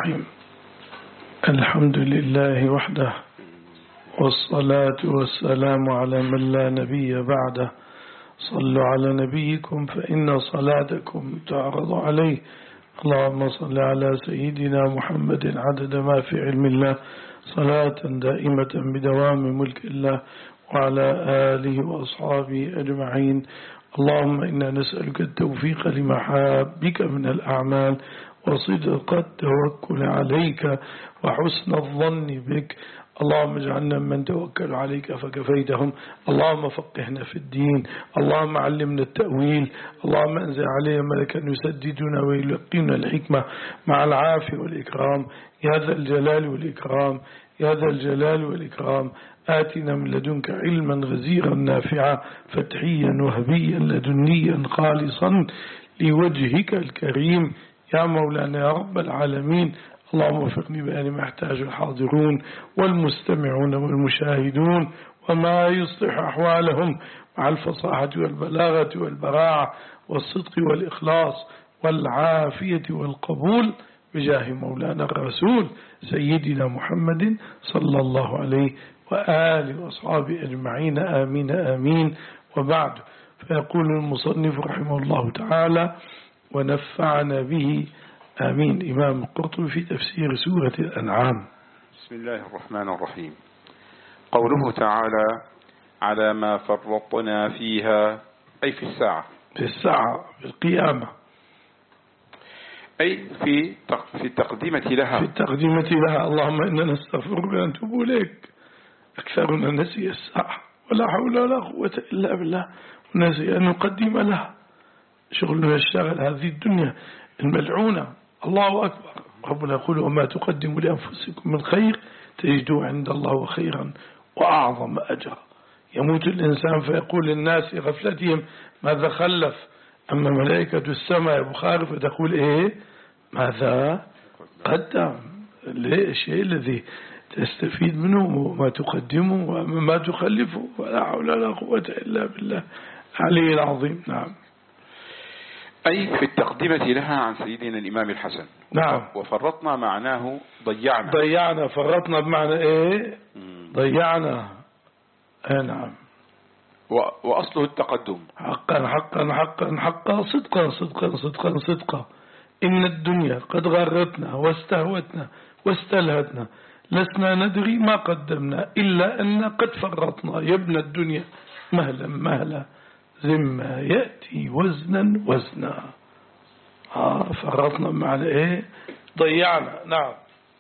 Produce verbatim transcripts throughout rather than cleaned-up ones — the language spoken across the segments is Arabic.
الرحيم. الحمد لله وحده، والصلاة والسلام على من لا نبي بعده. صلوا على نبيكم فإن صلاتكم تعرض عليه. اللهم صل على سيدنا محمد عدد ما في علم الله، صلاة دائمة بدوام ملك الله، وعلى آله وأصحابه أجمعين. اللهم إنا نسألك التوفيق لمحابك من الأعمال، وصدق التوكل عليك، وحسن الظن بك. اللهم اجعلنا من توكل عليك فكفيتهم. اللهم فقهنا في الدين، اللهم علمنا التأويل، اللهم انزل علينا ملكا يسددنا ويلقينا الحكمة مع العافية والإكرام يا ذا الجلال والإكرام يا ذا الجلال والإكرام. آتنا من لدنك علما غزيرا نافعا، فتحيا وهبيا لدنيا خالصا لوجهك الكريم يا مولانا يا رب العالمين. اللهم وفقني بأن ما يحتاج الحاضرون والمستمعون والمشاهدون، وما يصلح أحوالهم مع الفصاحة والبلاغة والبراعة والصدق والإخلاص والعافية والقبول، بجاه مولانا الرسول سيدنا محمد صلى الله عليه وآله وأصحابه أجمعين، آمين آمين. وبعد، فيقول المصنف رحمه الله تعالى: ونفعنا به آمين. إمام القرطبي في تفسير سورة الأنعام. بسم الله الرحمن الرحيم. قوله تعالى: على ما فرطنا فيها، أي في الساعة، في الساعة، في القيامة، أي في في التقديمة لها، في التقديمة لها. اللهم إنا نستغفرك ونتوب إليك. أكثرنا نسي الساعة، ولا حول ولا قوة إلا بالله، ونسي أن نقدم لها. شغلنا الشاغل هذه الدنيا الملعونة. الله أكبر. ربنا يقول: وما تقدموا لأنفسكم من خير تجدوه عند الله خيرا وأعظم أجرا. يموت الإنسان فيقول للناس غفلتهم: ماذا خلف؟ أما ملائكة السماء يا بخاري فتقول: إيه ماذا قدم؟ الشيء الذي تستفيد منه وما تقدمه وما تخلفه، ولا حول ولا قوة إلا بالله العلي العظيم. نعم. أي في التقدمة لها عن سيدنا الإمام الحسن. نعم. وفرطنا معناه ضيعنا. ضيعنا. فرطنا بمعنى إيه؟ ضيعنا. أي نعم. وأصله التقدم. حقا حقا حقا حقا صدقا صدقا صدقا صدقا. إن الدنيا قد غرتنا واستهوتنا واستلهتنا، لسنا ندري ما قدمنا إلا أن قد فرطنا. يا ابن الدنيا مهلا مهلا، زما يأتي وزنا وزنا. آه فرطنا بمعنى إيه؟ ضيعنا. نعم.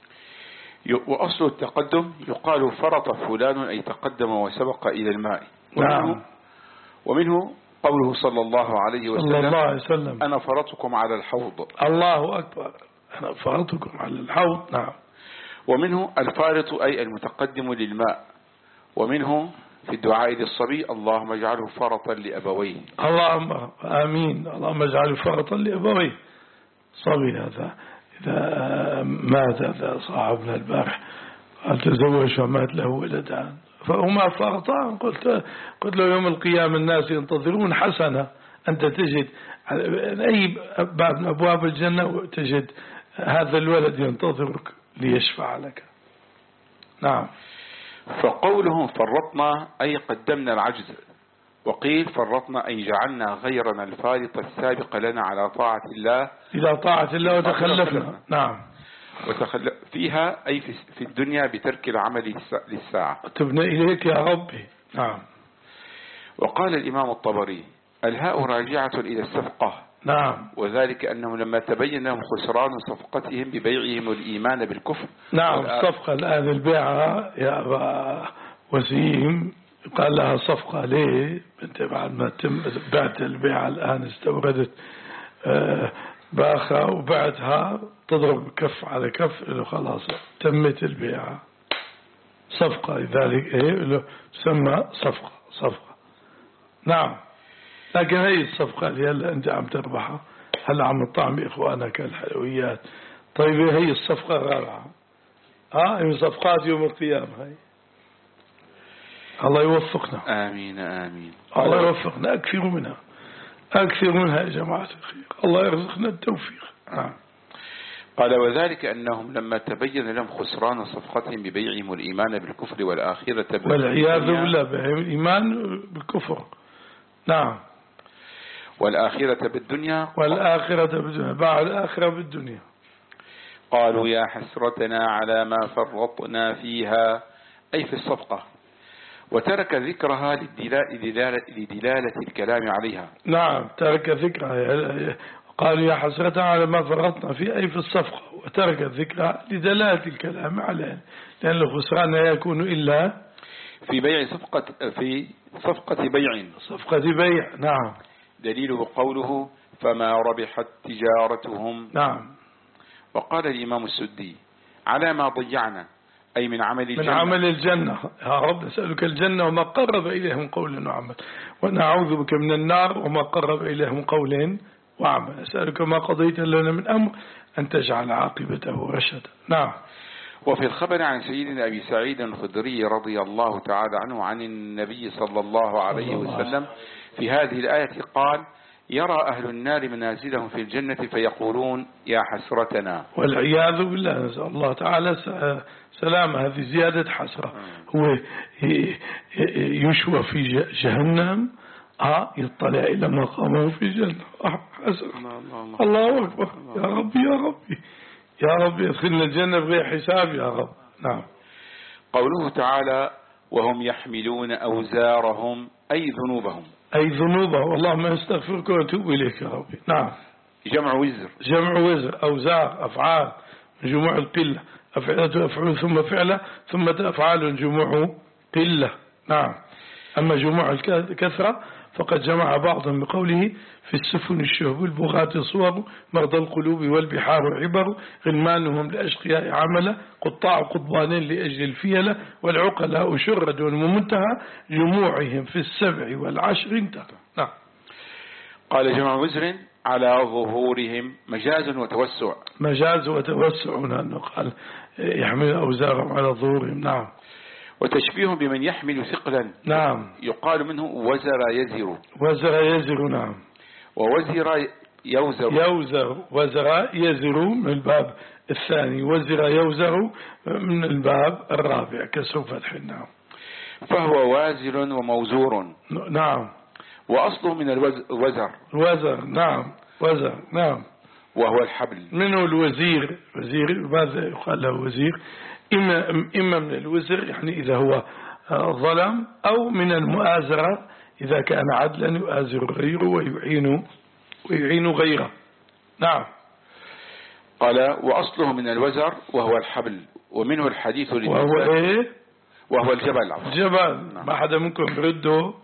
وأصل التقدم يقال فرط فلان، أي تقدم وسبق إلى الماء. نعم. ومنه قوله صلى الله عليه وسلم: صلى الله عليه وسلم: أنا فرطكم على الحوض. الله أكبر. أنا فرطكم على الحوض. نعم. ومنه الفارط، أي المتقدم للماء. ومنه في الدعاء للصبي: اللهم اجعله فرطا لأبويه. اللهم آمين. اللهم اجعله فرطا لأبويه. صبي هذا إذا مات، هذا صاحبنا البارح قال تزوج ومات له ولدان فهما فرطان. قلت قلت له: يوم القيامة الناس ينتظرون حسنة، أنت تجد أي باب من أبواب الجنة وتجد هذا الولد ينتظرك ليشفع لك. نعم. فقولهم فرطنا أي قدمنا العجز، وقيل فرطنا أي جعلنا غيرنا الفارط السابق لنا على طاعة الله، إلى طاعة الله وتخلفنا. نعم. وتخلف فيها أي في الدنيا بترك العمل للساعة. تبنى إليك يا ربي. نعم. وقال الإمام الطبري: الهاء راجعة إلى الصفقة. نعم. وذلك أنهم لما تبين لهم خسران صفقتهم ببيعهم الإيمان بالكفر. نعم. الصفقة الآن البيعة يا أبا وسيم قال لها صفقة. ليه؟ انت بعد ما تم بعت البيعة الآن استوردت باخة وبعتها تضرب كف على كف، له خلاص تمت البيعة. صفقة. لذلك ايه له تسمى صفقة. صفقة. نعم. لكن هي الصفقة اللي هلا انت عم تربحها، هلا عم تطعم اخوانك الحلويات. طيب هي الصفقة الرابعة. ها هي صفقات يوم القيامة. هاي الله يوفقنا. آمين آمين. الله يوفقنا. أكثر منها أكثر منها يا جماعة الخير. الله يرزقنا التوفيق. نعم. قال وذلك أنهم لما تبين لهم خسران صفقتهم ببيعهم الإيمان بالكفر والآخرة والعياذ بالله بيعهم الإيمان بالكفر. نعم. والآخرة بالدنيا والآخرة بالدنيا بعد الآخرة بالدنيا. قالوا يا حسرتنا على ما فرطنا فيها أي في الصفقة، وترك ذكرها لدلالة, لدلالة الكلام عليها. نعم ترك ذكرها، قالوا يا حسرتنا على ما فرطنا فيها أي في الصفقة، وترك ذكرها لدلالة الكلام عليها، لأن الخسران لا يكون إلا في بيع صفقة في صفقة بيع صفقة بيع. نعم. دليله قوله فما ربحت تجارتهم. نعم. وقال الإمام السدي على ما ضيعنا أي من عمل الجنة. من عمل الجنة يا رب نسألك الجنة وما قرب إليهم قول وعمل، ونعوذ بك من النار وما قرب إليهم قول وعمل. نسألك ما قضيت لنا من أمر أن تجعل عاقبته رشدا. نعم. وفي الخبر عن سيدنا أبي سعيد الخدري رضي الله تعالى عنه عن النبي صلى الله عليه وسلم في هذه الآية قال يرى أهل النار منازلهم في الجنة فيقولون يا حسرتنا. والعياذ بالله، نسأل الله تعالى سلام. هذه زيادة حسرة. هو يشوى في جهنم آه يطلع إلى مقامه في الجنة آه حسرة. الله أكبر. يا ربي يا ربي يا ربي ادخلنا الجنة بغير حساب يا رب. نعم. قوله تعالى وهم يحملون أوزارهم أي ذنوبهم. أي ذنوبهم. اللهم استغفرك واتوب إليك يا ربي. نعم. جمع وزر. جمع وزر. أوزار أفعال جموع القلة، أفعلة أفعل ثم فعلة ثم أفعال جموع قلة. نعم. أما جموع الكثرة فقد جمع بعضهم بقوله في السفن الشهب البغاة صور مرضى القلوب والبحار عبر غلمانهم لأشقياء عمله قطاع قضبان لأجل الفيلة والعقلاء شرد ومنتهى جموعهم في السبع والعشر انتهى. نعم. قال جمع وزر على ظهورهم مجاز وتوسع. مجاز وتوسع أنه قال يحمل أوزارهم على ظهورهم. نعم. وتشبيه بمن يحمل ثقلا. نعم. يقال منه وزر يزر. وزر يزر. نعم. ووزر يوزر. يوزر. وزر يزر من الباب الثاني، وزر يوزر من الباب الرابع كسر فتح. نعم. فهو وازر وموزور. نعم. وأصله من الوزر. الوزر. نعم. وزر. نعم. وهو الحبل. منه الوزير. وزير ماذا يقال له وزير؟ إما, إما من الوزر يعني إذا هو ظلم، أو من المؤازرة إذا كان عدلا يؤازر غيره ويعين ويعين غيره. نعم. قال وأصله من الوزر وهو الحبل، ومنه الحديث وهو إيه؟ وهو الجبل. الجبل. نعم. ما حدا منكم برده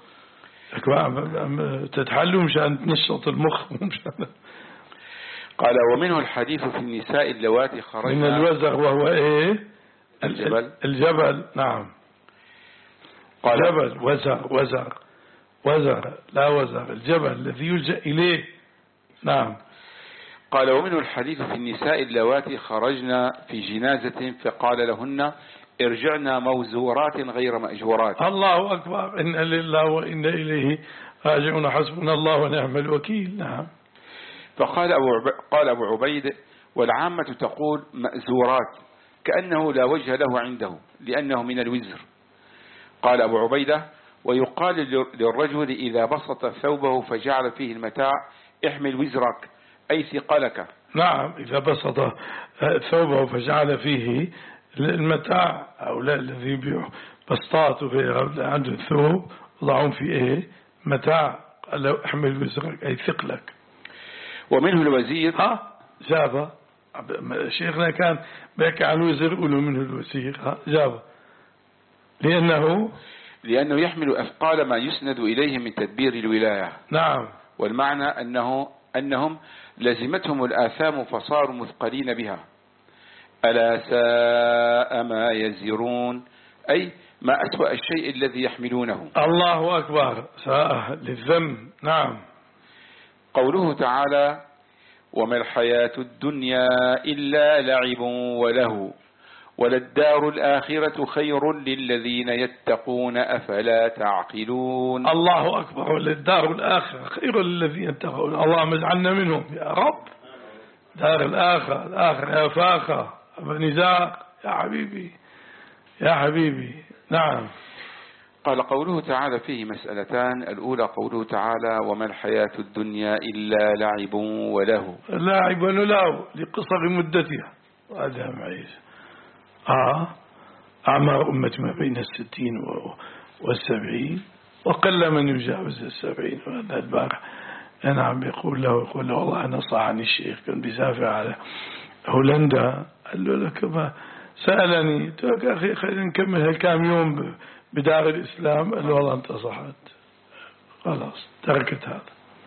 تتحلوا مشان تنشط المخ مشان. قال ومنه الحديث في النساء اللواتي خرجنا من الوزر وهو إيه؟ الجبل. الجبل. نعم. قال جبل. وزر. وزر. وزر لا وزر. الجبل الذي يلجأ إليه. نعم. قال ومنه الحديث في النساء اللواتي خرجنا في جنازة فقال لهن ارجعنا موزورات غير مأجورات. الله أكبر. إن لله وإن إليه راجعون حسبنا الله ونعم الوكيل. نعم. فقال أبو عب... قال أبو عبيد والعامة تقول مأزورات كأنه لا وجه له عنده لأنه من الوزر. قال أبو عبيدة ويقال للرجل إذا بسط ثوبه فجعل فيه المتاع احمل وزرك أي ثقلك. نعم. إذا بسط ثوبه فجعل فيه المتاع أو لا الذي يبيع بسطات وغيره عنده ثوب ضعون فيه إيه متاع قال له احمل وزرك أي ثقلك. ومنه الوزير. ها جابه شيخنا كان بيحكي عن الوزير يقولوا منه الوزير. ها جابه لأنه لأنه يحمل أثقال ما يسند إليه من تدبير الولاية. نعم. والمعنى أنه أنهم لزمتهم الآثام فصاروا مثقلين بها. ألا ساء ما يزرون أي ما أسوأ الشيء الذي يحملونه. الله أكبر. ساء للذم. نعم. قوله تعالى وما الحياة الدنيا إلا لعب وله وللدار الآخرة خير للذين يتقون أفلا تعقلون. الله أكبر. وللدار الآخرة خير للذين يتقون. اللهم اجعلنا منهم يا رب. دار الآخر الآخر يا فاخر أبا نزار يا حبيبي يا حبيبي. نعم. قال قوله تعالى فيه مسألتان. الأولى قوله تعالى وما الحياة الدنيا إلا لعب وله. لاعب وله لقصر مدتها وهذا معيش. آه أعمار أمة ما بين الستين والسبعين وقل من يجاوز السبعين. وهذا البارح نعم يقول له يقول له والله نصحني الشيخ كان بيسافر على هولندا قال له لك ما سألني قلت له أخي خلينا نكمل هالكام يوم بدار الإسلام قال له والله أنت صحت خلاص تركت هذا.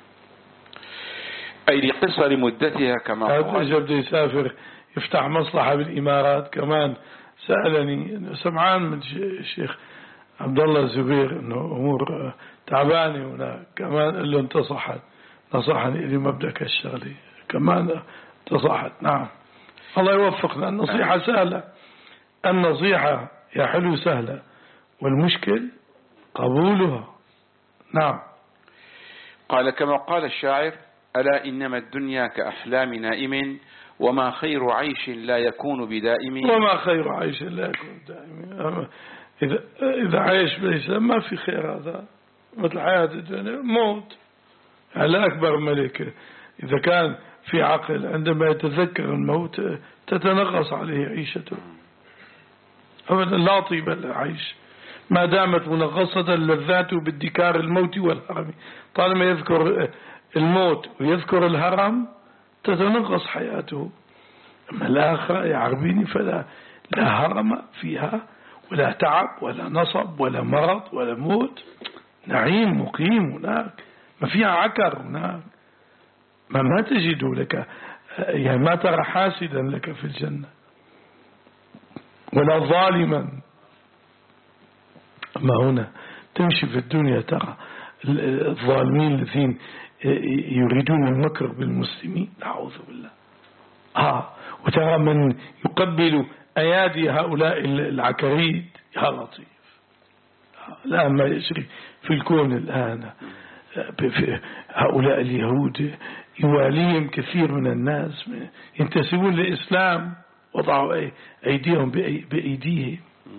أي لقصر مدتها كما قال. بده يسافر يفتح مصلحة بالإمارات كمان سألني سمعان من الشيخ عبد الله الزبير إنه أمور تعبانة هناك كمان قال له أنت صحت نصحني إلي مبدأك الشغلي كمان تصحت. نعم الله يوفقنا. النصيحة سهلة النصيحة يا حلو سهلة والمشكل قبولها. نعم. قال كما قال الشاعر ألا إنما الدنيا كأحلام نائم وما خير عيش لا يكون بدائم. وما خير عيش لا يكون بدائم. إذا, إذا عيش بالإسلام ما في خير هذا مثل حياة الدنيا موت على أكبر ملك. إذا كان في عقل عندما يتذكر الموت تتنغص عليه عيشته أبدا لا طيب العيش ما دامت منغصة لذاته بادكار الموت والهرم. طالما يذكر الموت ويذكر الهرم تتنغص حياته. أما الآخرة يا عربيني فلا لا هرم فيها ولا تعب ولا نصب ولا مرض ولا موت. نعيم مقيم هناك ما فيها عكر هناك ما ما تجد لك يعني ما ترى حاسدا لك في الجنة ولا ظالما. أما هنا تمشي في الدنيا ترى الظالمين الذين يريدون المكر بالمسلمين أعوذ بالله. آه وترى من يقبل أيادي هؤلاء العكريد يا لطيف. لا ما يجري في الكون الآن هؤلاء اليهود يواليهم كثير من الناس ينتسبون للإسلام وضعوا أيديهم بأيديهم.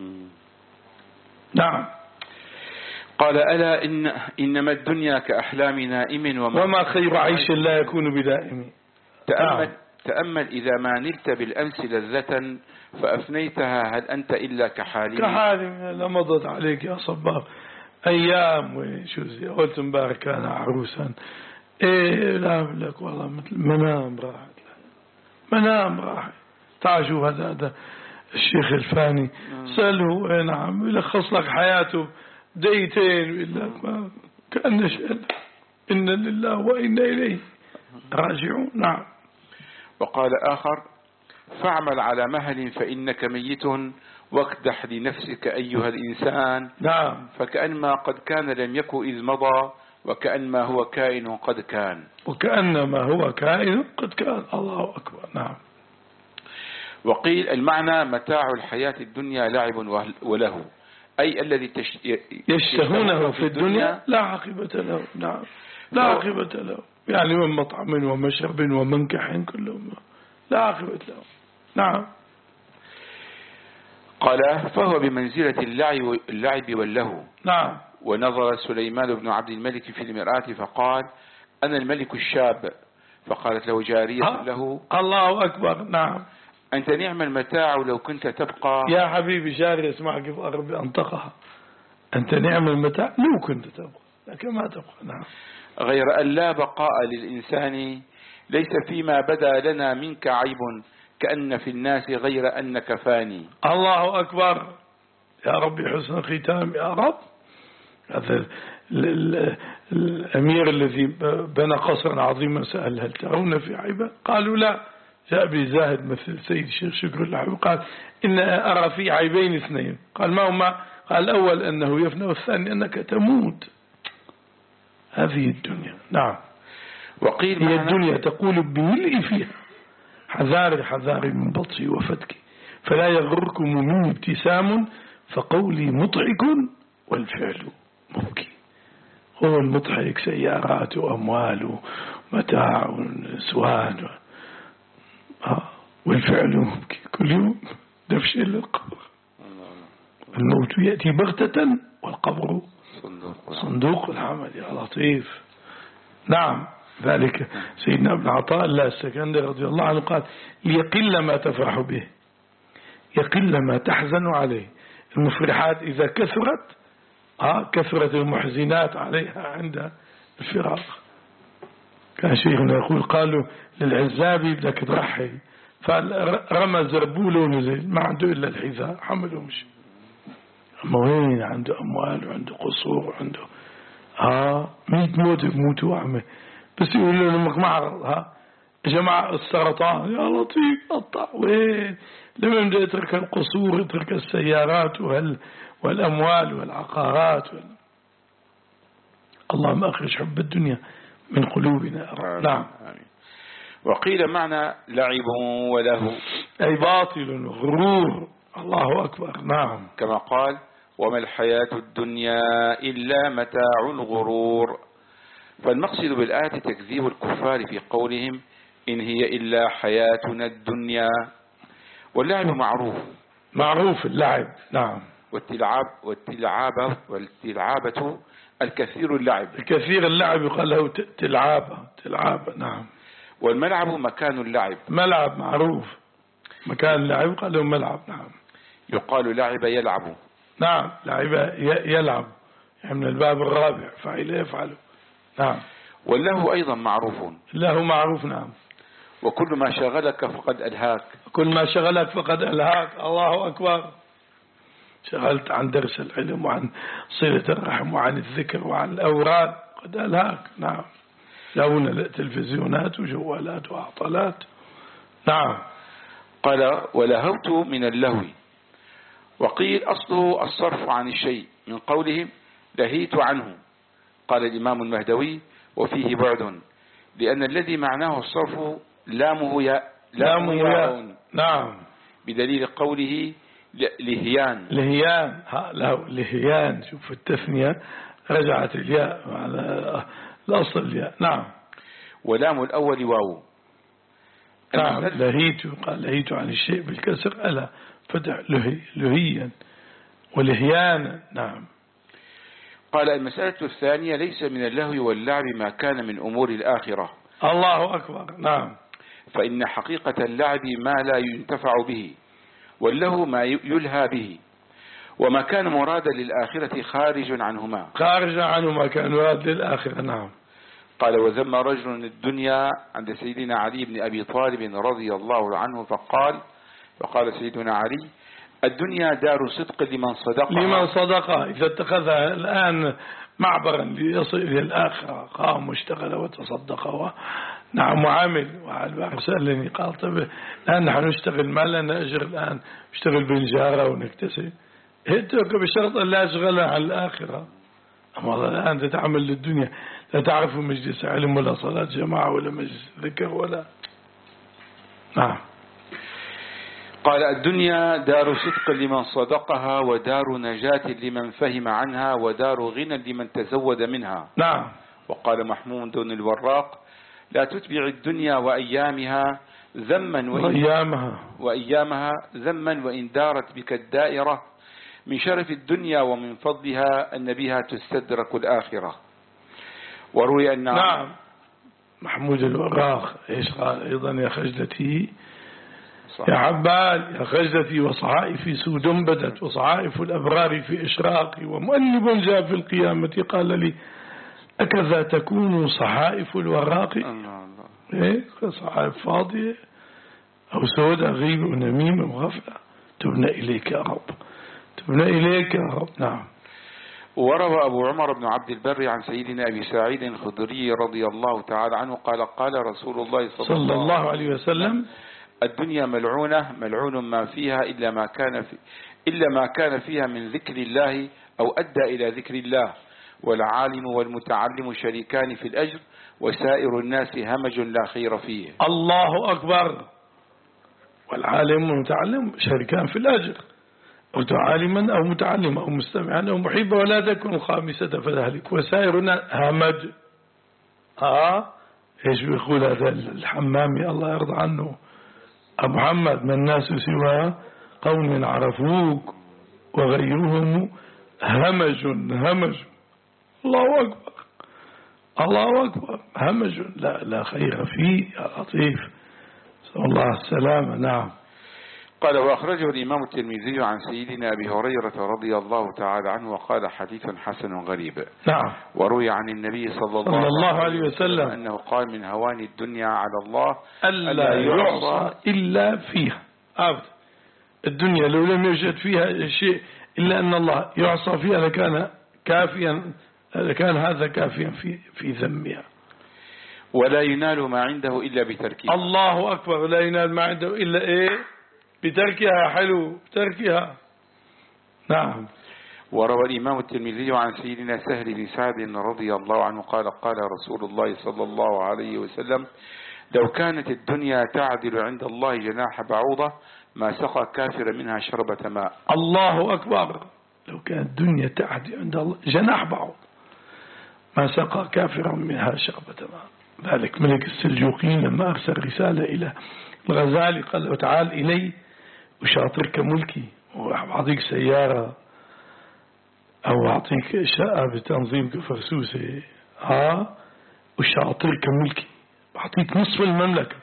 نعم. قال ألا إن إنما الدنيا كأحلام نائم وما, وما خير عيش لا يكون بدائم. تأمل, تأمل إذا ما نلت بالأمس لذة فأفنيتها هل أنت إلا كحالم. كحالم لمضت عليك يا صبار أيام وشو زي قلت مبارك كان عروسا إيه لا لك والله مثل منام راحت منام راحت. تعالوا هذا هذا الشيخ الفاني سأله نعم يلخص لك حياته دقيقتين ويقول لك كأن شيء إن لله وإنا إليه راجعون. نعم. وقال آخر فاعمل على مهل فإنك ميت واكدح لنفسك أيها الإنسان. نعم. فكأنما قد كان لم يكن إذ مضى وكأنما هو كائن قد كان. وكأنما هو كائن قد كان. الله أكبر. نعم. وقيل المعنى متاع الحياة الدنيا لعب وله أي الذي تش... يشتهونه في الدنيا لا عاقبة له. نعم لا عاقبة له يعني من مطعم ومشرب ومنكح كلهم لا عاقبة له. نعم. قال فهو بمنزلة اللعب, اللعب واللهو. نعم. ونظر سليمان بن عبد الملك في المرآة فقال أنا الملك الشاب. فقالت له جارية له الله أكبر. نعم. أنت نعم المتاع لو كنت تبقى. يا حبيبي جارية اسمع كيف ربي أنطقها أنت نعم المتاع لو كنت تبقى لكن ما تبقى. نعم. غير أن لا بقاء للإنسان ليس فيما بدا لنا منك عيب كأن في الناس غير أنك فاني. الله أكبر. يا ربي حسن الختام يا رب. هذا الأمير الذي بنى قصرا عظيما سأل هل ترون في عيبة قالوا لا. جاء بزاهد مثل سيد الشيخ شكر الله قال إن أرى في عيبين اثنين. قال ما هما قال الأول أنه يفنى والثاني أنك تموت. هذه الدنيا. نعم. وقيل هي الدنيا تقول بملء فيها حذار حذار من بطشي وفتكي فلا يغركم مني ابتسام فقولي مضحك والفعل مبكي. هو المضحك سيارات وأموال ومتاع ونسوان آه والفعل ممكن كل يوم دفش للقبر. الموت يأتي بغتة والقبر صندوق العمل. يا لطيف. نعم. ذلك سيدنا ابن عطاء الله السكندري رضي الله عنه قال ليقل ما تفرح به يقل ما تحزن عليه. المفرحات إذا كثرت آه كثرت المحزنات عليها عند الفراق. كان شيخنا يقول قالوا للعزابي بدك ترحل فرمى زربوله ونزل ما عنده إلا الحذاء حمله مش. أما وين عنده أموال وعنده قصور وعنده ها ميت موت بموتوا عمه بس يقولوا لهم معرض ها جماعة السرطان يا لطيف قطع وين لما بده يترك القصور يترك السيارات وهال والأموال والعقارات وال... اللهم أخرج حب الدنيا من قلوبنا. نعم. وقيل معنى لعب وله أي باطل وغرور. الله أكبر. نعم. كما قال وما الحياة الدنيا إلا متاع الغرور. فالمقصد بالآية تكذيب الكفار في قولهم إن هي إلا حياتنا الدنيا. واللعب معروف معروف اللعب. نعم. والتلعاب والتلعابة والتلعابة الكثير اللعب الكثير اللعب يقال له تلعابة تلعابة. نعم. والملعب مكان اللعب. ملعب معروف مكان اللعب يقال له ملعب. نعم. يقال لعب يلعب. نعم. لعب يلعب يعني من الباب الرابع فعل يفعله. نعم. والله أيضا معروف. له معروف. نعم. وكل ما شغلك فقد ألهاك. كل ما شغلك فقد ألهاك. الله أكبر. شغلت عن درس العلم وعن صلة الرحم وعن الذكر وعن الأوراد قد ألهاك. نعم. لون التلفزيونات وجوالات وعطلات. نعم. قال ولهوت من اللهو. وقيل أصله الصرف عن الشيء من قولهم لهيت عنه. قال الإمام المهدوي وفيه بعد لأن الذي معناه الصرف لامه ياء لامه ياء. نعم. بدليل قوله لهيان. لهيان. له لهيان. شوف التثنية رجعت الياء على الأصل الياء. نعم. ولام الأول واو. نعم. لهيت قال لهيت عن الشيء بالكسر ألا فتح لهي لهيا ولهيانا. نعم. قال المسألة الثانية ليس من اللهو واللعب ما كان من أمور الآخرة. الله أكبر. نعم. فإن حقيقة اللعب ما لا ينتفع به واللهو ما يلهى به وما كان مرادا للآخرة خارج عنهما. خارج عنهما كان مراد للآخرة. نعم. قال وذم رجل الدنيا عند سيدنا علي بن أبي طالب رضي الله عنه فقال فقال سيدنا علي الدنيا دار صدق لمن صدقها. لمن صدقها. إذا اتخذها الآن معبرا ليصل إلى الآخرة قام واشتغل وتصدق و... نعم وعمل. وعلى سألني قال طب الآن نحن نشتغل ما لنا أجر الآن نشتغل بالجارة ونكتسب هيتوك بشرط أن لا أشغلها على الآخرة. أما الآن تتعمل للدنيا لا تعرف مجلس علم ولا صلاة جماعة ولا مجلس ذكر ولا. نعم. قال الدنيا دار صدق لمن صدقها ودار نجاة لمن فهم عنها ودار غنى لمن تزود منها. نعم. وقال محمود الوراق لا تتبع الدنيا وأيامها ذما وأيامها وأيامها ذما وإن دارت بك الدائرة من شرف الدنيا ومن فضلها أن بها تستدرك الآخرة. وروي أن نعم محمود الوراق إيش قال أيضا يا خجلتي صح. يا عبال يا خجلتي وصحائفي سود بدت وصحائف الأبرار في إشراقي ومؤلب جاء في القيامة قال لي أكذا تكون صحائف الوراق. الله الله. إيه صحائف فاضية أو سوداء غيب ونميم وغفلة تبنى إليك يا رب تبنى إليك يا رب. نعم. وروى أبو عمر بن عبد البر عن سيدنا أبي سعيد الخدري رضي الله تعالى عنه قال قال رسول الله صلى, صلى الله عليه وسلم الدنيا ملعونة ملعون ما فيها إلا ما كان في إلا ما كان فيها من ذكر الله أو أدى إلى ذكر الله والعالم والمتعلم شريكان في الأجر وسائر الناس همج لا خير فيه. الله أكبر. والعالم والمتعلم شريكان في الأجر أو عالما أو متعلما أو مستمعا أو محبا ولا تكون الخامسة فذلك وسائر الناس همج. آه إيش بيقول هذا الحمامي الله يرضى عنه أبو محمد ما الناس سوى قوم عرفوك وغيرهم همج همج. الله أكبر الله أكبر. همج لا لا خير فيه يا لطيف. نسأل الله السلامة. نعم. قال وأخرجه الإمام الترمذي عن سيدنا أبي هريرة رضي الله تعالى عنه وقال حديث حسن غريب. نعم. وروي عن النبي صلى الله, صلى الله عليه وسلم أنه قال من هوان الدنيا على الله ألا يعصى إلا فيها. أبدا الدنيا لو لم يوجد فيها شيء إلا أن الله يعصى فيها لكان كافيا، لكان هذا كافيا في في ذمها. ولا ينال ما عنده إلا بتركها. الله أكبر. لا ينال ما عنده إلا إيه؟ بتركها. حلو بتركها. نعم. وروى الإمام الترمذي عن سيدنا سهل بن سعد رضي الله عنه قال قال رسول الله صلى الله عليه وسلم لو كانت الدنيا تعدل عند الله جناح بعوضة ما سقى كافر منها شربة ماء. الله أكبر. لو كانت الدنيا تعدل عند الله جناح بعوضة ما سقى كافرا منها شربة ماء. ذلك ملك السلجوقيين لما أرسل رسالة إلى الغزالي قال له تعال إلي وشاطرك ملكي وأعطيك سيارة أو أعطيك شقة بتنظيم كفرسوسة ها وشاطرك ملكي أعطيك نصف المملكة.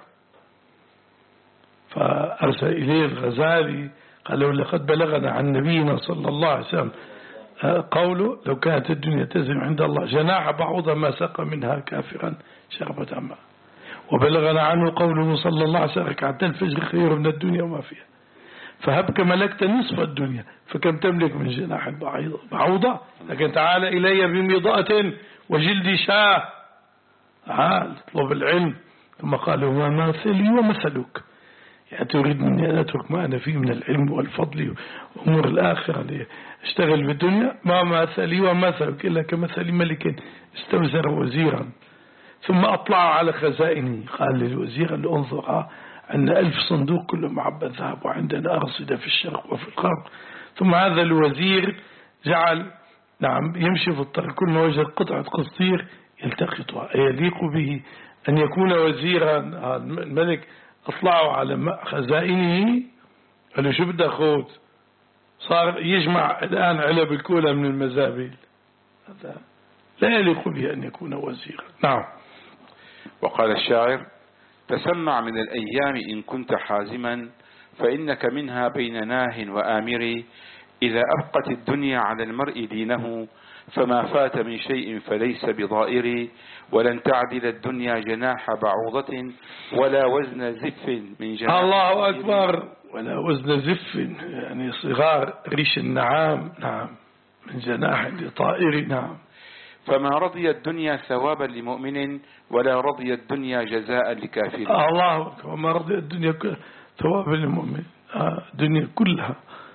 فأرسل إليه الغزالي قال له لقد بلغنا عن نبينا صلى الله عليه وسلم قوله لو كانت الدنيا تزن عند الله جناح بعوضة ما سقى منها كافرا شربة ماء. وبلغنا عنه قوله صلى الله عليه وسلم ركعتا الفجر خير من الدنيا وما فيها. فهبك ملكت نصف الدنيا فكم تملك من جناح بعوضة. لكن تعال إلي بمضاءة وجلد شاه. تعال اطلب العلم. ثم قال وما مثلي ومثلك يعني تريد مني أن أترك ما أنا فيه من العلم والفضل وأمور الآخرة اشتغل بالدنيا. ما مثلي ومثلك إلا كمثل ملك استوزر وزيرا ثم أطلع على خزائنه. قال للوزير اللي انظر أن ألف صندوق كله معبى ذهب وعندنا أرصدة في الشرق وفي الغرب. ثم هذا الوزير جعل نعم يمشي في الطريق كل ما وجد قطعة قصدير يلتقطها. يليق به أن يكون وزيرا. الملك أطلعوا على خزائنه قال له شو بدك خذ. صار يجمع الآن علب الكولا من المزابل. هذا لا يليق به أن يكون وزيرا. نعم. وقال الشاعر تسمع من الأيام إن كنت حازما فإنك منها بين ناه وآمر. إذا أبقت الدنيا على المرء دينه فما فات من شيء فليس بضائر. ولن تعدل الدنيا جناح بعوضة ولا وزن زف من جناح. الله أكبر. ولا وزن زف يعني صغار ريش النعام. نعم من جناح لطائر. نعم. فما رضي الدنيا ثوابا لمؤمن ولا رضي الدنيا جزاء لكافر. الله أكبر. ما رضي الدنيا ثوابا للمؤمن. الدنيا كلها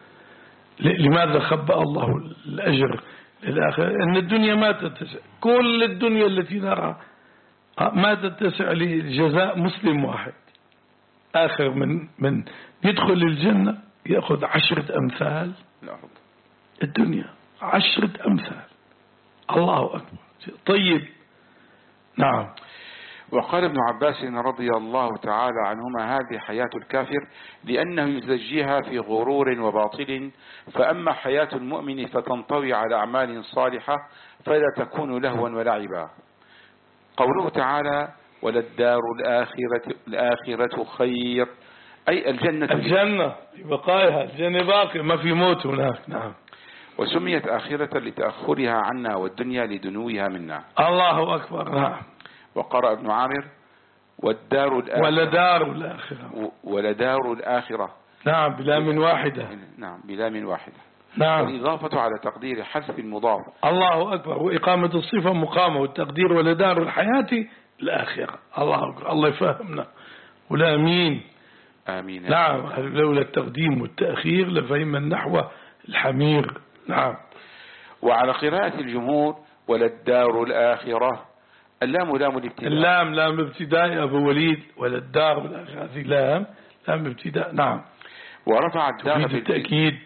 لماذا خبأ الله الأجر للآخرة؟ أن الدنيا ما تتسع. كل الدنيا التي نراها ما تتسع لجزاء مسلم واحد. آخر من من يدخل الجنة يأخذ عشرة أمثال الدنيا. عشرة أمثال. الله أكبر. طيب. نعم. وقال ابن عباس رضي الله تعالى عنهما هذه حياة الكافر لأنه يزجيها في غرور وباطل. فأما حياة المؤمن فتنطوي على أعمال صالحة فلا تكون لهوا ولعبا. قوله تعالى وللدار الآخرة, الآخرة خير أي الجنة. الجنة بقائها. الجنة باقي ما في موت هناك. نعم. وسميت آخرة لتأخرها عنا والدنيا لدنوها منا. الله أكبر. نعم. وقرأ ابن عامر والدار الآخرة ولدار الآخرة. ولدار الآخرة. نعم بلا من واحدة. نعم بلا من واحدة. نعم. والإضافة على تقدير حذف المضاف. الله أكبر. وإقامة الصفة مقامة والتقدير ولدار الحياة الآخرة. الله أكبر. الله يفهمنا ولا أمين. آمين. نعم. لولا التقديم والتأخير لفهم النحو الحمير. نعم. وعلى قراءة الجمهور وللدار الآخرة اللام لام الابتداء. اللام لام ابتداء أبو وليد. وللدار الآخرة هذه لام لام ابتداء. نعم. ورفع الدار بالتأكيد.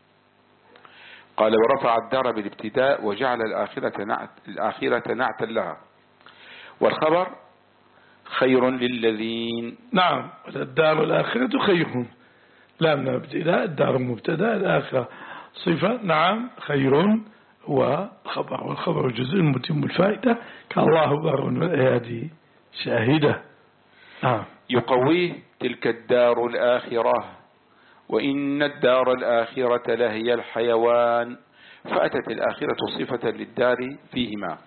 قال ورفع الدار بالابتداء وجعل الآخرة نعت الآخرة نعتا لها. والخبر خير للذين. نعم، الدار الآخرة خير، لا من ابتداء، الدار مبتدا، الآخرة صفة. نعم، خير هو خبر، والخبر جزء متم الفائدة، كالله بار والأيادي شاهدة. نعم. يقويه تلك الدار الآخرة، وإن الدار الآخرة لهي الحيوان، فأتت الآخرة صفة للدار فيهما.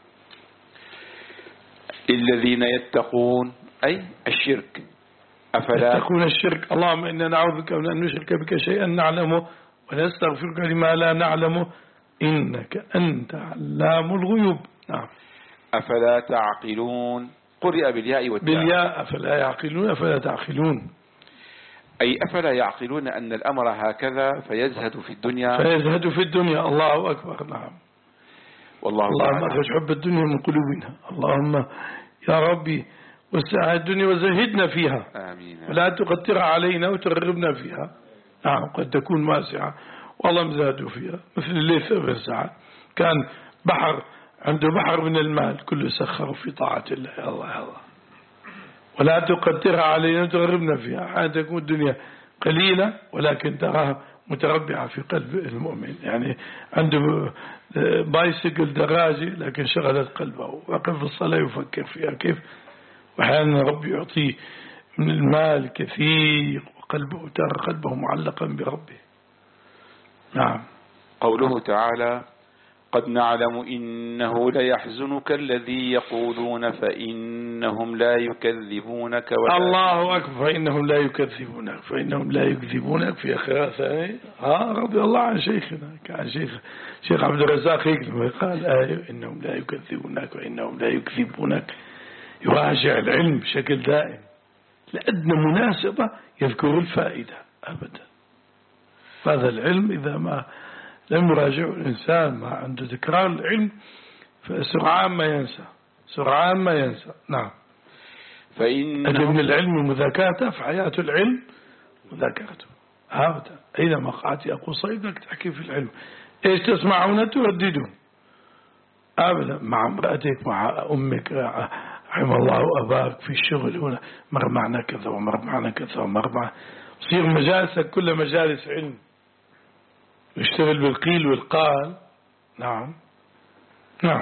الذين يتقون أي الشرك. أفلا يتقون الشرك. اللهم إنا نعوذ بك من أن نشرك بك شيئا نعلمه ونستغفرك لما لا نعلمه إنك أنت علام الغيوب. نعم. أفلا تعقلون، قرئ بالياء والتاء. بالياء، أفلا يعقلون، أفلا تعقلون، أي أفلا يعقلون أن الأمر هكذا فيزهد في الدنيا. فيزهد في الدنيا. الله أكبر. نعم. والله اللهم أخرج حب الدنيا من قلوبنا. اللهم يا ربي وسع الدنيا وزهدنا فيها. آمين. ولا تقترها علينا وترغبنا فيها. نعم، قد تكون واسعة والله مزادوا فيها، مثل الليث بن سعد كان بحر، عنده بحر من المال كله سخره في طاعة الله. يا الله يا الله. ولا تقترها علينا وترغبنا فيها. حين تكون الدنيا قليلة ولكن تراها متربعة في قلب المؤمن، يعني عنده بايسكل دراجة لكن شغلت قلبه، وقف في الصلاة يفكر فيها كيف، وأحيانا ربي يعطيه من المال كثير وقلبه ترى قلبه معلقا بربه. نعم. قوله تعالى قد نعلم إنه ليحزنك الذي يقولون فإنهم لا يكذبونك. الله أكبر. فإنهم لا يكذبونك، فإنهم لا يكذبونك في آخر ثاني. ها رضي الله عن شيخنا، كان شيخ شيخ عبد الرزاق هيك قال آية إنهم لا يكذبونك وإنهم لا يكذبونك، يراجع العلم بشكل دائم، لأدنى مناسبة يذكر الفائدة أبدا. هذا العلم إذا ما لم يراجعه الإنسان ما عنده تكرار العلم فسرعان ما ينسى، سرعان ما ينسى. نعم. فإن من العلم مذاكرته، في حياة العلم مذاكرته أبدا. أينما قعدت أقول صيدك تحكي في العلم، إيش تسمعون ترددون أبدا، مع امرأتك مع أمك، رحم الله أباك في الشغل هنا مر معنا كذا ومر معنا كذا ومر معنا، صير مجالسك كل مجالس علم، يشتغل بالقيل والقال. نعم. نعم.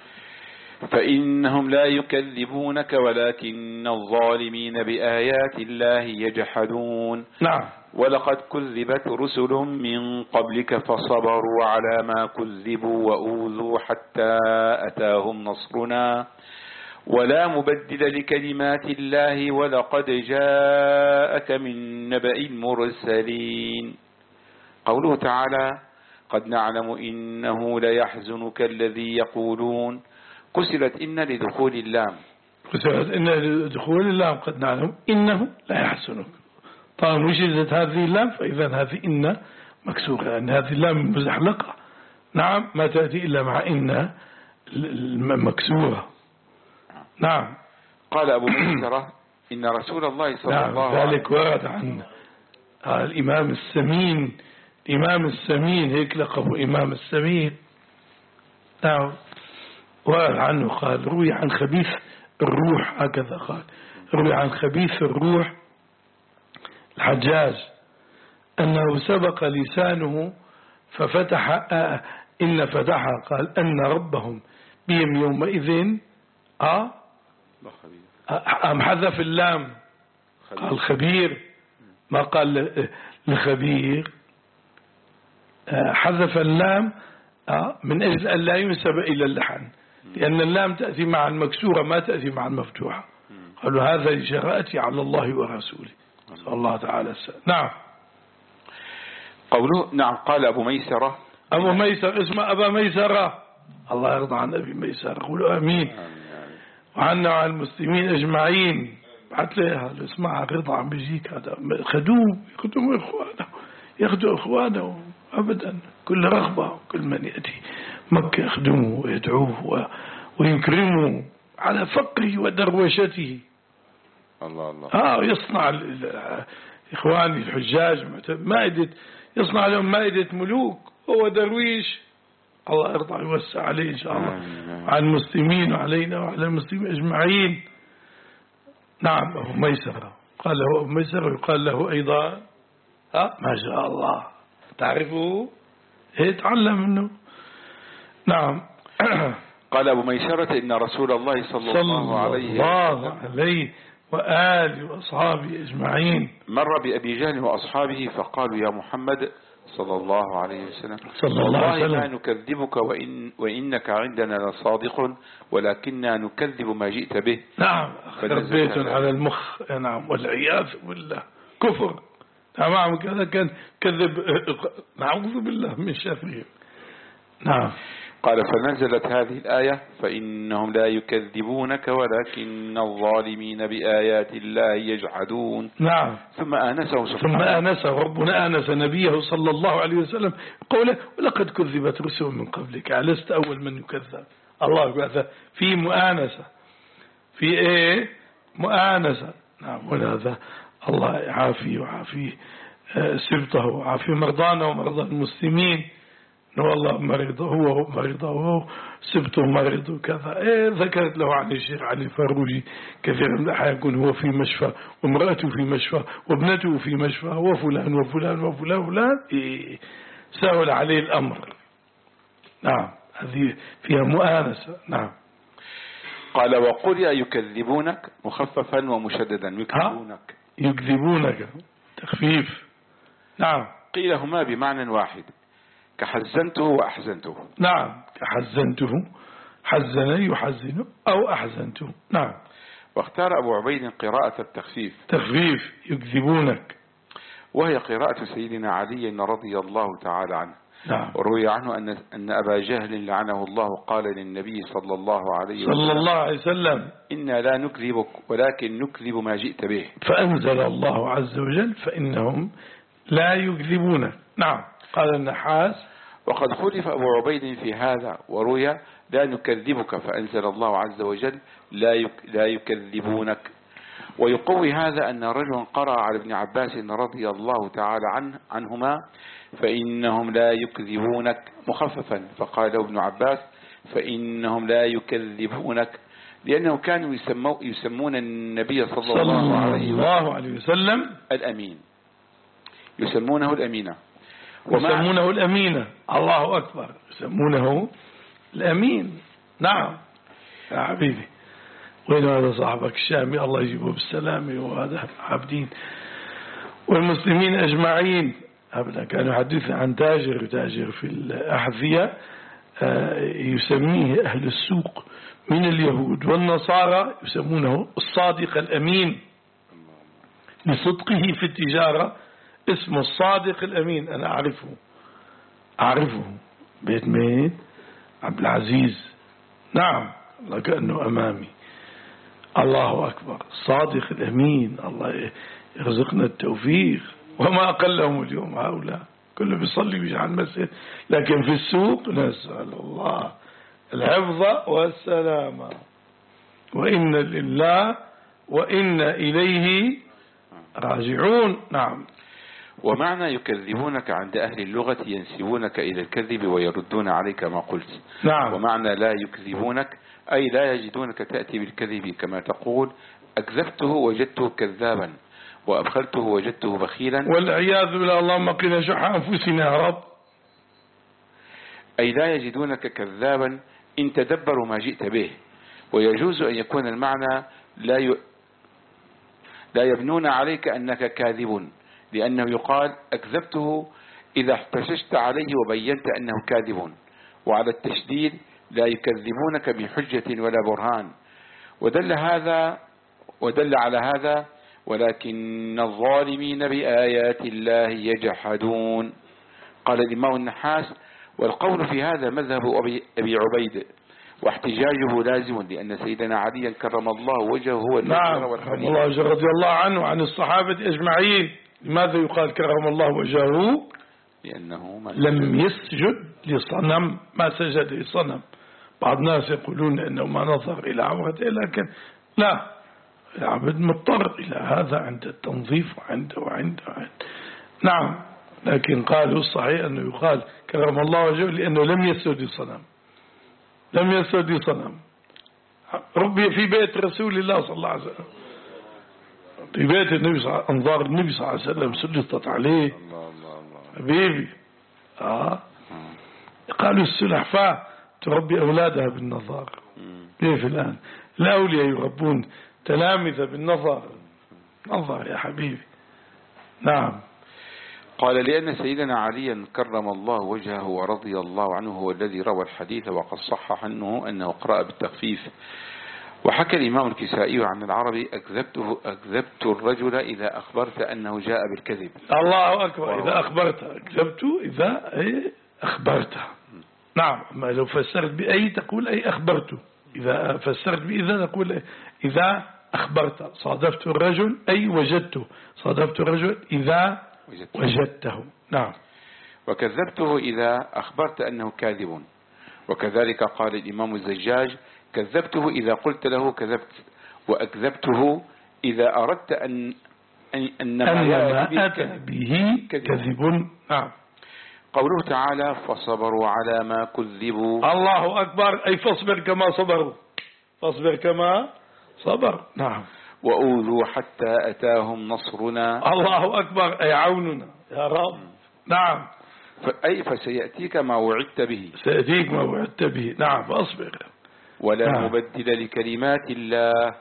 فإنهم لا يكذبونك ولكن الظالمين بآيات الله يجحدون. نعم. ولقد كذبت رسل من قبلك فصبروا على ما كذبوا وأوذوا حتى أتاهم نصرنا ولا مبدل لكلمات الله ولقد جاءك من نبأ المرسلين. قوله تعالى قد نعلم إنه ليحزنك الذي يقولون، كسرت إن لدخول اللام، كسرت إن لدخول اللام. قد نعلم إنه لا يحزنك. طبعا وجدت هذه اللام فإذا هذه إن مكسورة، لأن هذه اللام مزحلقة. نعم، ما تأتي إلا مع إن مكسورة. نعم. قال أبو ميسرة إن رسول الله صلى نعم الله عليه وسلم ذلك ورد عن الإمام السمين، الإمام السمين هيك لقبه إمام السمين. نعم. ورد عنه قال روي عن خبيث الروح، هكذا قال، روي عن خبيث الروح الحجاج أنه سبق لسانه ففتح آه إن فتح قال أن ربهم بهم يومئذ آه أم حذف اللام قال خبير، ما قال لخبير، حذف اللام من أجل أن لا ينسب إلى اللحن، لأن اللام تأتي مع المكسورة ما تأتي مع المفتوحة. قالوا هذا لجراءتي على الله ورسوله صلى الله تعالى وسلم. نعم. قوله نعم. قال أبو ميسرة، أبو ميسر اسمه أبا ميسرة، الله يرضى عن أبي ميسرة، قولوا أمين، وعنا وعن المسلمين أجمعين. بعت لها اسمها رضا عم بيجيك، هذا خدوم يخدم إخوانه، يخدم إخوانه أبدا، كل رغبة، كل من يأتي مكة يخدمه ويدعوه ويكرمه على فقره ودروشته. الله الله. آه يصنع إخواني الحجاج مائدة، يصنع لهم مائدة ملوك، هو درويش، الله يرضى يوسع عليه إن شاء الله على المسلمين وعلينا وعلى المسلمين أجمعين. نعم أبو ميسرة، قال له أبو ميسرة ويقال له أيضا ها ما شاء الله تعرفه إيه تعلم منه. نعم. قال أبو ميسرة إن رسول الله صلى, صلى الله عليه الله عليه وآله وأصحابه أجمعين مر بأبي جهل وأصحابه فقالوا يا محمد صلى الله عليه وسلم صلى الله عليه وسلم لا نكذبك وإن وإنك عندنا لصادق ولكننا نكذب ما جئت به. نعم خربيت على المخ. نعم والعياذ بالله كفر. نعم كذا كان كذب نعوذ بالله من شره. نعم. قال فنزلت هذه الآية فإنهم لا يكذبونك ولكن الظالمين بآيات الله يجحدون. نعم. ثم آنسه سبحانه ثم آنسه ربنا آنس نبيه صلى الله عليه وسلم قوله ولقد كذبت رسل من قبلك ألست أول من يكذب. الله يقول في مؤانسة في إيه مؤانسة. نعم ولهذا الله يعافيه وعافيه سبطه وعافيه مرضانا ومرضى المسلمين. والله مريض هو مريض هو سبته مريض وكذا. إيه ذكرت له عن الشيخ علي الفاروجي كثيرا من الأحيان يكون هو في مشفى وامرأته في مشفى وابنته في مشفى وفلان وفلان وفلان وفلان. إيه سهل عليه الأمر. نعم هذه فيها مؤانسة. نعم. قال وقل يكذبونك مخففا ومشددا يكذبونك يكذبونك تخفيف. نعم. قيل هما بمعنى واحد كحزنته وأحزنته. نعم كحزنته حزن يحزن أو أحزنته. نعم. واختار أبو عبيد قراءة التخفيف تخفيف يكذبونك وهي قراءة سيدنا علي رضي الله تعالى عنه. نعم. وروي عنه أن أن أبا جهل لعنه الله قال للنبي صلى الله عليه وسلم صلى الله عليه وسلم إنا لا نكذبك ولكن نكذب ما جئت به. فأنزل الله عز وجل فإنهم لا يكذبون. نعم. قال النحاس وقد خلف أبو عبيد في هذا وروي لا نكذبك فأنزل الله عز وجل لا يك لا يكذبونك. ويقوي هذا أن رجلا قرأ على ابن عباس رضي الله تعالى عنه عنهما فإنهم لا يكذبونك مخففا فقال ابن عباس فإنهم لا يكذبونك لأنه كانوا يسمو يسمون النبي صلى, صلى الله, عليه, الله عليه وسلم الأمين يسمونه الأمينة يسمونه الأمينة. الله أكبر يسمونه الأمين. نعم يا حبيبي وين هذا صاحبك الشامي الله يجيبه بالسلامة وهذا عابدين والمسلمين أجمعين. أبدا كانوا يحدث عن تاجر تاجر في الأحذية يسميه أهل السوق من اليهود والنصارى يسمونه الصادق الأمين لصدقه في التجارة. اسمه الصادق الأمين. أنا أعرفه أعرفه بيت مين عبد العزيز. نعم الله كأنه أمامي. الله أكبر الصادق الأمين. الله يرزقنا التوفيق وما أقلهم اليوم هؤلاء كله بيصلي ويجعل مسجد لكن في السوق نسأل الله الحفظ والسلامة وإن لله وإن إليه راجعون. نعم. ومعنى يكذبونك عند أهل اللغة ينسبونك إلى الكذب ويردون عليك ما قلت. نعم. ومعنى لا يكذبونك أي لا يجدونك تأتي بالكذب كما تقول أكذبته وجدته كذابا وأبخلته وجدته بخيلا والعياذ بالله اللهم قنا شح أنفسنا يا رب. أي لا يجدونك كذابا إن تدبروا ما جئت به. ويجوز أن يكون المعنى لا ي... لا يبنون عليك أنك كاذب لأنه يقال أكذبته إذا احتججت عليه وبينت أنه كاذب. وعلى التشديد لا يكذبونك بحجة ولا برهان. ودل هذا ودل على هذا ولكن الظالمين بآيات الله يجحدون. قال الإمام النحاس والقول في هذا مذهب أبي عبيد واحتجاجه لازم لأن سيدنا علي كرم الله وجهه هو نعم الله رضي الله عنه عن الصحابة أجمعين. لماذا يقال كرم الله وجهه؟ لأنه لم يسجد لصنم ما سجد لصنم. بعض الناس يقولون أنه ما نظر إلى عورته لكن لا العبد مضطر إلى هذا عند التنظيف وعند وعند وعند. نعم لكن قالوا الصحيح أنه يقال كرم الله وجهه لأنه لم يسجد لصنم لم يسجد لصنم ربي في بيت رسول الله صلى الله عليه وسلم. في بيت النبي صلى أنظار النبي صلى الله عليه وسلم سلطت عليه. الله الله الله حبيبي آه قالوا السلحفاة تربي أولادها بالنظار. كيف الآن الأولياء يربون تلامذة بالنظر. نظر يا حبيبي. نعم. قال لأن سيدنا عليا كرم الله وجهه ورضي الله عنه هو الذي روى الحديث وقد صحح عنه أنه قرأ بالتخفيف. وحكى الإمام الكسائي عن العربي أكذبته أكذبت الرجل إذا أخبرت أنه جاء بالكذب. الله أكبر. إذا أخبرت أكذبت إذا أخبرت. نعم. ما لو فسرت بأي تقول أي أخبرت. إذا فسرت بإذا تقول إذا أخبرت. صادفت الرجل أي وجدته. صادفت الرجل إذا وجدته, وجدته. نعم. وكذبته إذا أخبرت أنه كاذب. وكذلك قال الإمام الزجاج كذبته إذا قلت له كذبت. وأكذبته إذا أردت أن أن ما أتى به كذب. نعم. قوله تعالى فصبروا على ما كذبوا. الله أكبر. أي فاصبر كما صبروا. فاصبر كما صبر. نعم. وأوذوا حتى أتاهم نصرنا. الله أكبر. أي عوننا يا رب. نعم. أي فسيأتيك ما وعدت به. سيأتيك ما وعدت به. نعم. فاصبر. ولا نعم. مبدل لكلمات الله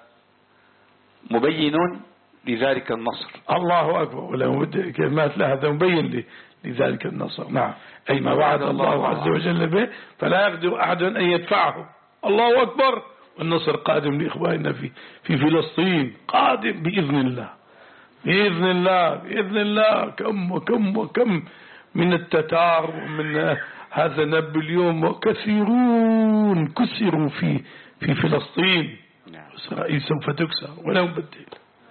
مبين لذلك النصر. الله أكبر. ولا مبدل لكلمات الله هذا مبين لذلك النصر. نعم. أي ما وعد الله عز وجل به فلا يقدر أحد أن يدفعه. الله أكبر. والنصر قادم لإخواننا في في فلسطين. قادم بإذن الله. بإذن الله. بإذن الله. كم وكم وكم من التتار ومن هذا نابليون وكثيرون كسروا في في فلسطين. إسرائيل سوف تكسر ولا مبدل.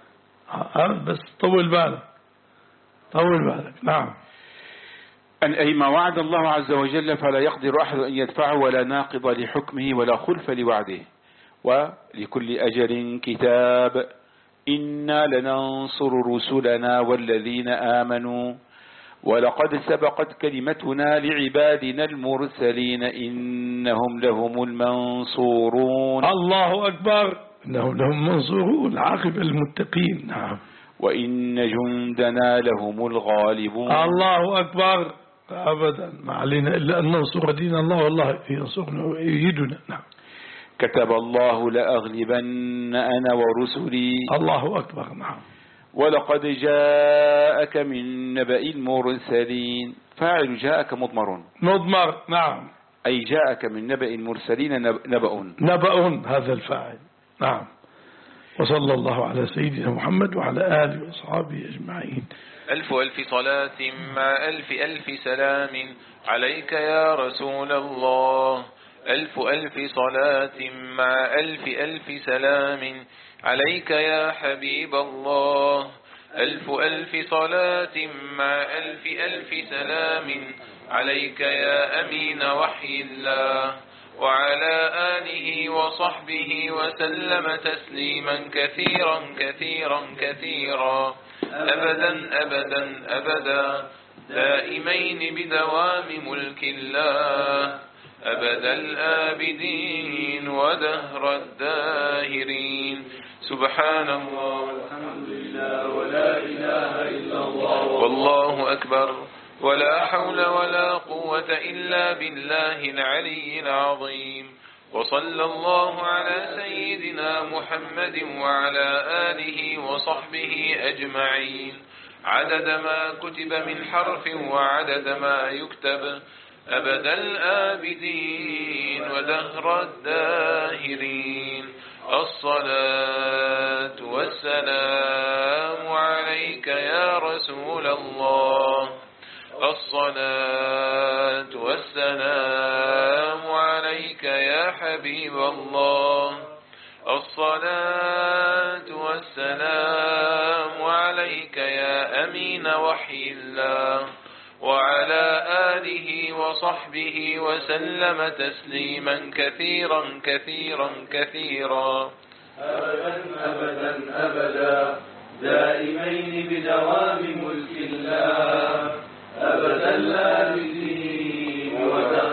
بس طول بالك. طول بالك. نعم. أن أي ما وعد الله عز وجل فلا يقدر أحد أن يدفعه ولا ناقض لحكمه ولا خلف لوعده. ولكل أجل كتاب إنا لننصر رسلنا والذين آمنوا ولقد سبقت كلمتنا لعبادنا المرسلين إنهم لهم المنصورون. الله أكبر. إنهم لهم المنصورون. عاقب المتقين. نعم. وإن جندنا لهم الغالبون. الله أكبر. أبدا ما علينا إلا أن ننصر دين الله والله ينصرنا ويجدنا. نعم. كتب الله لأغلبن أنا ورسلي. الله أكبر. نعم. ولقد جاءك من نبأ المرسلين. فاعل جاءك مضمر. مضمر. نعم. أي جاءك من نبأ المرسلين نبأ. نبأ هذا الفاعل. نعم. وصلى الله على سيدنا محمد وعلى آله وأصحابه أجمعين. ألف ألف صلاة مع ألف ألف سلام عليك يا رسول الله. ألف ألف صلاة مع ألف ألف سلام عليك يا حبيب الله. ألف ألف صلاة مع ألف ألف سلام عليك يا أمين وحي الله وعلى آله وصحبه وسلم تسليما كثيرا كثيرا كثيرا أبدا أبدا أبدا دائمين بدوام ملك الله أبد الآبدين ودهر الداهرين. سبحان الله والحمد لله ولا إله إلا الله والله أكبر ولا حول ولا قوة إلا بالله العلي العظيم. وصلى الله على سيدنا محمد وعلى آله وصحبه أجمعين عدد ما كتب من حرف وعدد ما يكتب أبد الآبدين ودهر الداهرين. الصلاة والسلام عليك يا رسول الله. الصلاة والسلام عليك يا حبيب الله. الصلاة والسلام عليك يا أمين وحي الله وعلى آله وصحبه وسلم تسليما كثيرا كثيرا كثيرا أبدا أبدا أبدا دائمين بدوام ملك الله أبدا الآبدين